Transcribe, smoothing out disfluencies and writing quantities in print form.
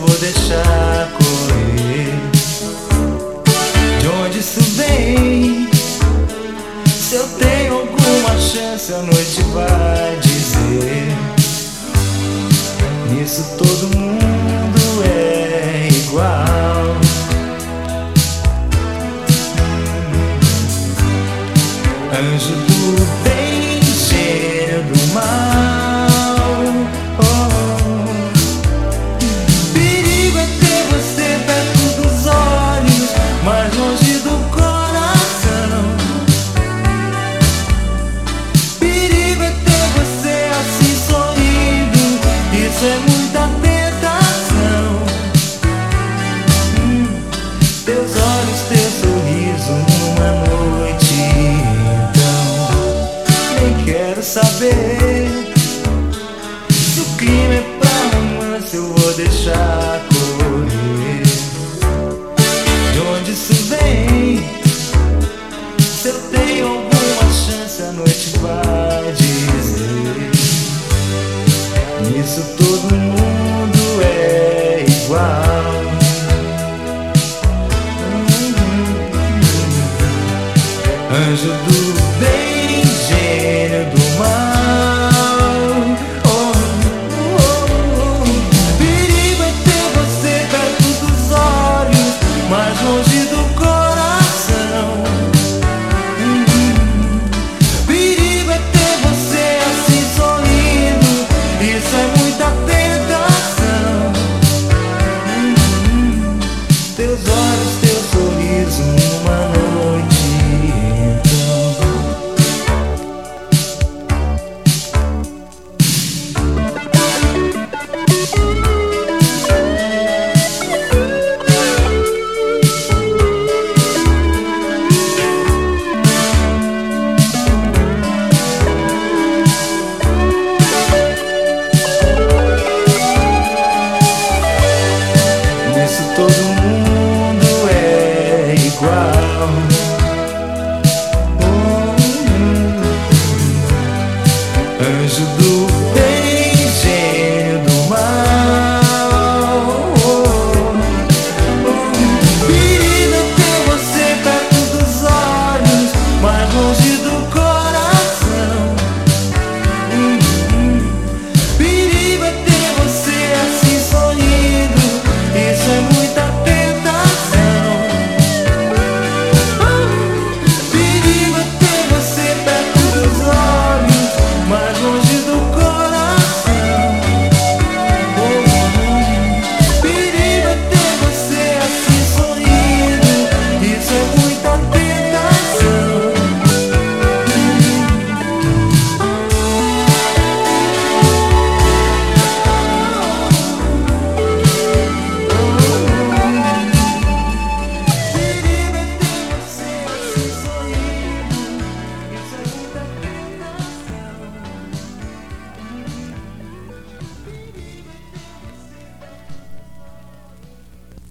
vou deixar correr. De onde isso vem? Se eu tenho alguma chance, a noite vai dizer. Nisso todo mundo é igual. Anjo do bem, gênio do mal. Perigo é ter você perto dos olhos, mas longe do coração. Perigo é ter você assim sorrindo, isso é muita tentação. Teus olhos, teu sorriso numa noite, quero saber se o clima é pra romance, eu vou deixar correr. De onde isso vem? Se eu tenho alguma chance, a noite vai dizer. Nisso todo mundo é igual. Anjo do